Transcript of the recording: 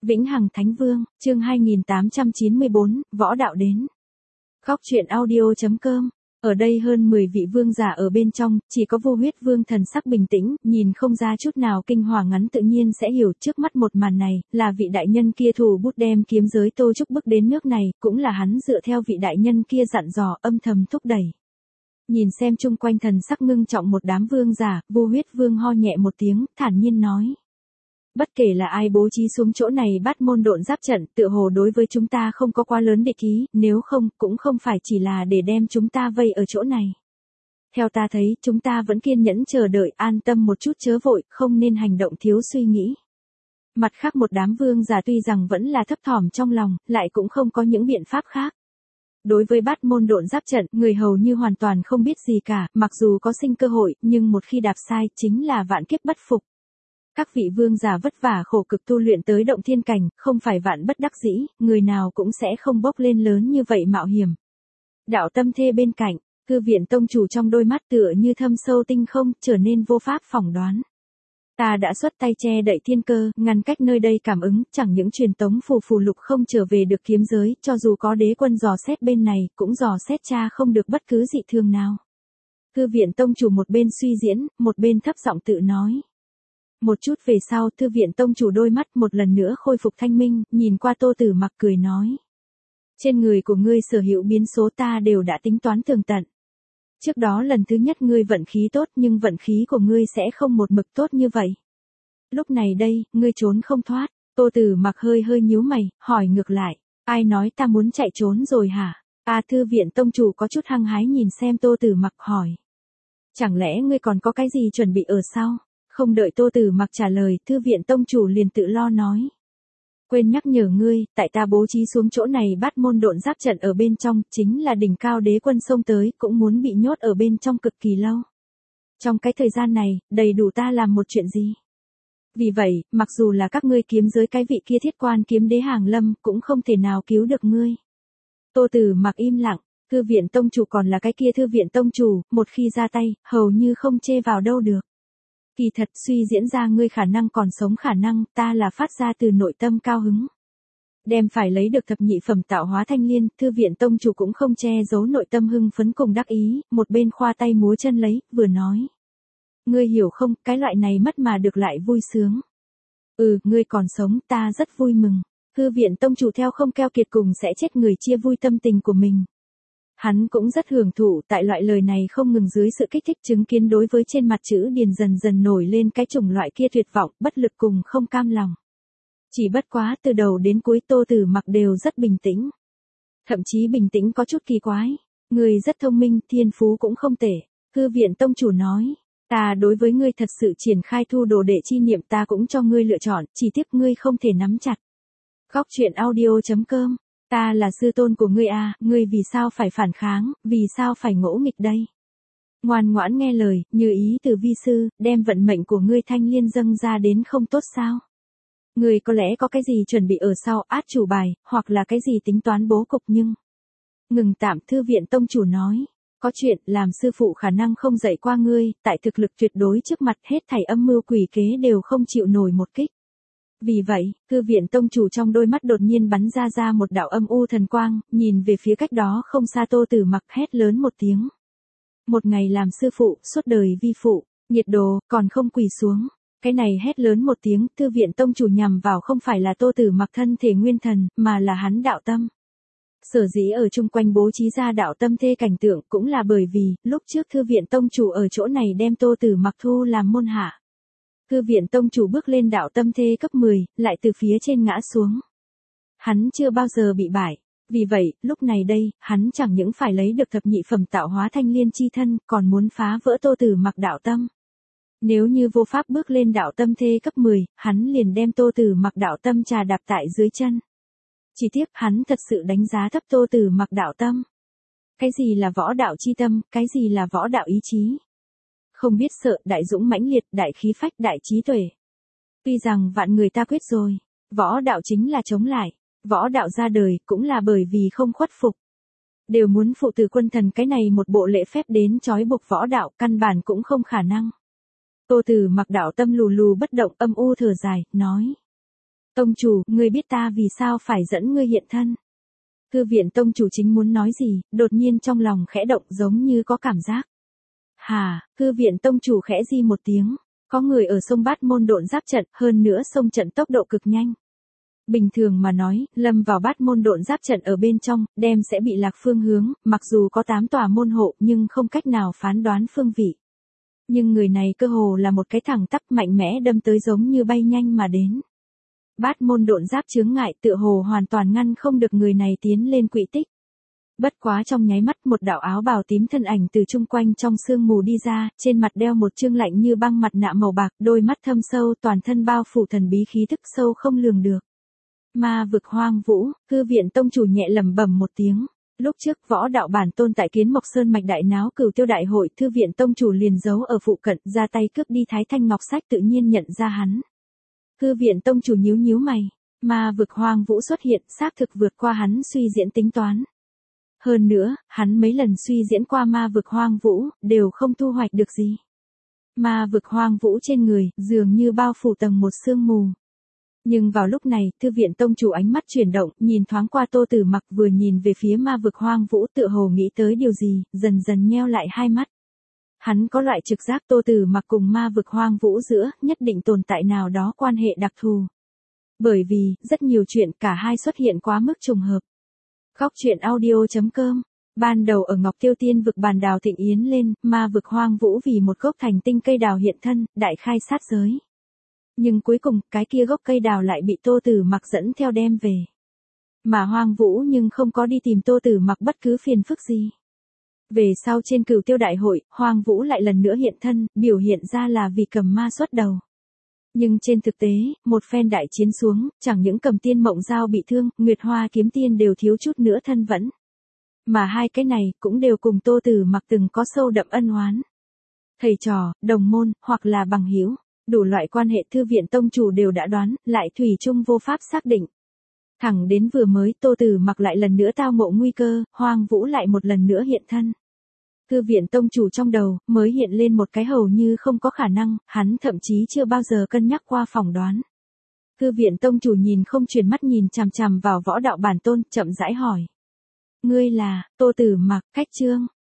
Vĩnh Hằng Thánh Vương, chương 2894, võ đạo đến. Góc truyện audio.com. Ở đây hơn 10 vị vương giả ở bên trong, chỉ có Vô Huyết Vương thần sắc bình tĩnh, nhìn không ra chút nào kinh hoàng, ngắn tự nhiên sẽ hiểu trước mắt một màn này, là vị đại nhân kia thủ bút đem kiếm giới Tô Trúc bước đến nước này, cũng là hắn dựa theo vị đại nhân kia dặn dò, âm thầm thúc đẩy. Nhìn xem chung quanh thần sắc ngưng trọng một đám vương giả, Vô Huyết Vương ho nhẹ một tiếng, thản nhiên nói. Bất kể là ai bố trí xuống chỗ này Bát Môn Độn Giáp trận, tựa hồ đối với chúng ta không có quá lớn địch ý, nếu không, cũng không phải chỉ là để đem chúng ta vây ở chỗ này. Theo ta thấy, chúng ta vẫn kiên nhẫn chờ đợi, an tâm một chút chớ vội, không nên hành động thiếu suy nghĩ. Mặt khác một đám vương giả tuy rằng vẫn là thấp thỏm trong lòng, lại cũng không có những biện pháp khác. Đối với Bát Môn Độn Giáp trận, người hầu như hoàn toàn không biết gì cả, mặc dù có sinh cơ hội, nhưng một khi đạp sai, chính là vạn kiếp bất phục. Các vị vương giả vất vả khổ cực tu luyện tới động thiên cảnh, không phải vạn bất đắc dĩ, người nào cũng sẽ không bốc lên lớn như vậy mạo hiểm. Đạo Tâm Thê bên cạnh, Cư Viện tông chủ trong đôi mắt tựa như thâm sâu tinh không, trở nên vô pháp phỏng đoán. Ta đã xuất tay che đậy thiên cơ, ngăn cách nơi đây cảm ứng, chẳng những truyền tống phù lục không trở về được kiếm giới, cho dù có đế quân dò xét bên này, cũng dò xét tra không được bất cứ dị thường nào. Cư Viện tông chủ một bên suy diễn, một bên thấp giọng tự nói. Một chút về sau, Thư Viện tông chủ đôi mắt một lần nữa khôi phục thanh minh, nhìn qua Tô Tử Mặc cười nói. Trên người của ngươi sở hữu biến số ta đều đã tính toán tường tận. Trước đó lần thứ nhất ngươi vận khí tốt, nhưng vận khí của ngươi sẽ không một mực tốt như vậy. Lúc này đây, ngươi trốn không thoát. Tô Tử Mặc hơi nhíu mày, hỏi ngược lại. Ai nói ta muốn chạy trốn rồi hả? Thư Viện tông chủ có chút hăng hái nhìn xem Tô Tử Mặc hỏi. Chẳng lẽ ngươi còn có cái gì chuẩn bị ở sau? Không đợi Tô Tử Mặc trả lời, Thư Viện tông chủ liền tự lo nói. Quên nhắc nhở ngươi, tại ta bố trí xuống chỗ này Bát Môn Độn Giáp trận ở bên trong, chính là đỉnh cao đế quân xông tới, cũng muốn bị nhốt ở bên trong cực kỳ lâu. Trong cái thời gian này, đầy đủ ta làm một chuyện gì? Vì vậy, mặc dù là các ngươi kiếm giới cái vị kia Thiết Quan kiếm đế hàng lâm, cũng không thể nào cứu được ngươi. Tô Tử Mặc im lặng, Thư Viện tông chủ còn là cái kia Thư Viện tông chủ, một khi ra tay, hầu như không chê vào đâu được. Kỳ thật suy diễn ra ngươi khả năng còn sống khả năng, ta là phát ra từ nội tâm cao hứng. Đem phải lấy được thập nhị phẩm tạo hóa thanh liên, Thư Viện tông chủ cũng không che giấu nội tâm hưng phấn cùng đắc ý, một bên khoa tay múa chân lấy, vừa nói. Ngươi hiểu không, cái loại này mất mà được lại vui sướng. Ngươi còn sống, ta rất vui mừng. Thư Viện tông chủ theo không keo kiệt cùng sẽ chết người chia vui tâm tình của mình. Hắn cũng rất hưởng thụ tại loại lời này không ngừng dưới sự kích thích chứng kiến đối với trên mặt chữ điền dần dần nổi lên cái chủng loại kia tuyệt vọng, bất lực cùng không cam lòng. Chỉ bất quá từ đầu đến cuối Tô Tử Mặc đều rất bình tĩnh. Thậm chí bình tĩnh có chút kỳ quái. Ngươi rất thông minh, thiên phú cũng không tệ. Thư Viện tông chủ nói. Ta đối với ngươi thật sự triển khai thu đồ đệ chi niệm ta cũng cho ngươi lựa chọn, chỉ tiếc ngươi không thể nắm chặt. Góc truyện audio.com. Ta là sư tôn của ngươi ngươi vì sao phải phản kháng, vì sao phải ngỗ nghịch đây? Ngoan ngoãn nghe lời, như ý từ vi sư, đem vận mệnh của ngươi thanh liên dâng ra đến không tốt sao? Ngươi có lẽ có cái gì chuẩn bị ở sau át chủ bài, hoặc là cái gì tính toán bố cục nhưng... Ngừng tạm, Thư Viện tông chủ nói. Có chuyện, làm sư phụ khả năng không dạy qua ngươi, tại thực lực tuyệt đối trước mặt hết thảy âm mưu quỷ kế đều không chịu nổi một kích. Vì vậy, Thư Viện tông chủ trong đôi mắt đột nhiên bắn ra một đạo âm u thần quang, nhìn về phía cách đó không xa Tô Tử Mặc hét lớn một tiếng. Một ngày làm sư phụ, suốt đời vi phụ, nhiệt đồ, còn không quỳ xuống. Cái này hét lớn một tiếng, Thư Viện tông chủ nhằm vào không phải là Tô Tử Mặc thân thể nguyên thần, mà là hắn đạo tâm. Sở dĩ ở chung quanh bố trí ra đạo tâm thê cảnh tượng cũng là bởi vì, lúc trước Thư Viện tông chủ ở chỗ này đem Tô Tử Mặc thu làm môn hạ. Thư Viện tông chủ bước lên đạo tâm thê cấp 10, lại từ phía trên ngã xuống. Hắn chưa bao giờ bị bại. Vì vậy, lúc này đây, hắn chẳng những phải lấy được thập nhị phẩm tạo hóa thanh liên chi thân, còn muốn phá vỡ Tô Tử Mặc đạo tâm. Nếu như vô pháp bước lên đạo tâm thê cấp 10, hắn liền đem Tô Tử Mặc đạo tâm trà đạp tại dưới chân. Chỉ tiếc hắn thật sự đánh giá thấp Tô Tử Mặc đạo tâm. Cái gì là võ đạo chi tâm, cái gì là võ đạo ý chí? Không biết sợ, đại dũng mãnh liệt, đại khí phách, đại trí tuệ. Tuy rằng vạn người ta quyết rồi, võ đạo chính là chống lại, võ đạo ra đời cũng là bởi vì không khuất phục. Đều muốn phụ tử quân thần cái này một bộ lễ phép đến trói buộc võ đạo, căn bản cũng không khả năng. Tô Tử Mặc đạo tâm lù lù bất động, âm u thở dài, nói. Tông chủ, ngươi biết ta vì sao phải dẫn ngươi hiện thân. Thư viện tông chủ chính muốn nói gì, đột nhiên trong lòng khẽ động giống như có cảm giác. Hà, thư viện tông chủ khẽ di một tiếng, có người ở sông Bát Môn độn giáp trận, hơn nữa sông trận tốc độ cực nhanh. Bình thường mà nói, lâm vào Bát Môn độn giáp trận ở bên trong, đem sẽ bị lạc phương hướng, mặc dù có 8 tòa môn hộ nhưng không cách nào phán đoán phương vị. Nhưng người này cơ hồ là một cái thẳng tắp mạnh mẽ đâm tới giống như bay nhanh mà đến. Bát Môn độn giáp chướng ngại tựa hồ hoàn toàn ngăn không được người này tiến lên quỹ tích. Bất quá trong nháy mắt một đạo áo bào tím thân ảnh từ chung quanh trong sương mù đi ra, trên mặt đeo một trương lạnh như băng mặt nạ màu bạc, đôi mắt thâm sâu, toàn thân bao phủ thần bí khí tức sâu không lường được. Ma vực hoang vũ, thư viện tông chủ nhẹ lẩm bẩm một tiếng. Lúc trước võ đạo bản tôn tại Kiến Mộc Sơn mạch đại náo Cửu Tiêu đại hội, thư viện tông chủ liền giấu ở phụ cận, ra tay cướp đi Thái Thanh Ngọc Sách, tự nhiên nhận ra hắn. Thư viện tông chủ nhíu nhíu mày, ma vực hoang vũ xuất hiện, xác thực vượt qua hắn suy diễn tính toán. Hơn nữa, hắn mấy lần suy diễn qua ma vực hoang vũ, đều không thu hoạch được gì. Ma vực hoang vũ trên người, dường như bao phủ tầng một sương mù. Nhưng vào lúc này, thư viện tông chủ ánh mắt chuyển động, nhìn thoáng qua Tô Tử Mặc, vừa nhìn về phía ma vực hoang vũ, tựa hồ nghĩ tới điều gì, dần dần nheo lại hai mắt. Hắn có loại trực giác Tô Tử Mặc cùng ma vực hoang vũ giữa, nhất định tồn tại nào đó quan hệ đặc thù. Bởi vì, rất nhiều chuyện cả hai xuất hiện quá mức trùng hợp. Khóc chuyện audio.com. Ban đầu ở Ngọc Tiêu Tiên vực bàn đào thịnh yến lên, ma vực hoang vũ vì một gốc thành tinh cây đào hiện thân, đại khai sát giới. Nhưng cuối cùng, cái kia gốc cây đào lại bị Tô Tử Mặc dẫn theo đem về. Mà hoang vũ nhưng không có đi tìm Tô Tử Mặc bất cứ phiền phức gì. Về sau trên Cửu Tiêu đại hội, hoang vũ lại lần nữa hiện thân, biểu hiện ra là vì cầm ma xuất đầu. Nhưng trên thực tế, một phen đại chiến xuống, chẳng những Cầm Tiên Mộng Giao bị thương, Nguyệt Hoa Kiếm Tiên đều thiếu chút nữa thân vẫn. Mà hai cái này cũng đều cùng Tô Tử Mặc từng có sâu đậm ân oán. Thầy trò, đồng môn, hoặc là bằng hữu, đủ loại quan hệ thư viện tông chủ đều đã đoán, lại thủy chung vô pháp xác định. Thẳng đến vừa mới Tô Tử Mặc lại lần nữa tao ngộ nguy cơ, hoang vũ lại một lần nữa hiện thân. Thư viện tông chủ trong đầu, mới hiện lên một cái hầu như không có khả năng, hắn thậm chí chưa bao giờ cân nhắc qua phỏng đoán. Thư viện tông chủ nhìn không chuyển mắt nhìn chằm chằm vào võ đạo bản tôn, chậm rãi hỏi. Ngươi là, Tô Tử Mặc, Khách Chương.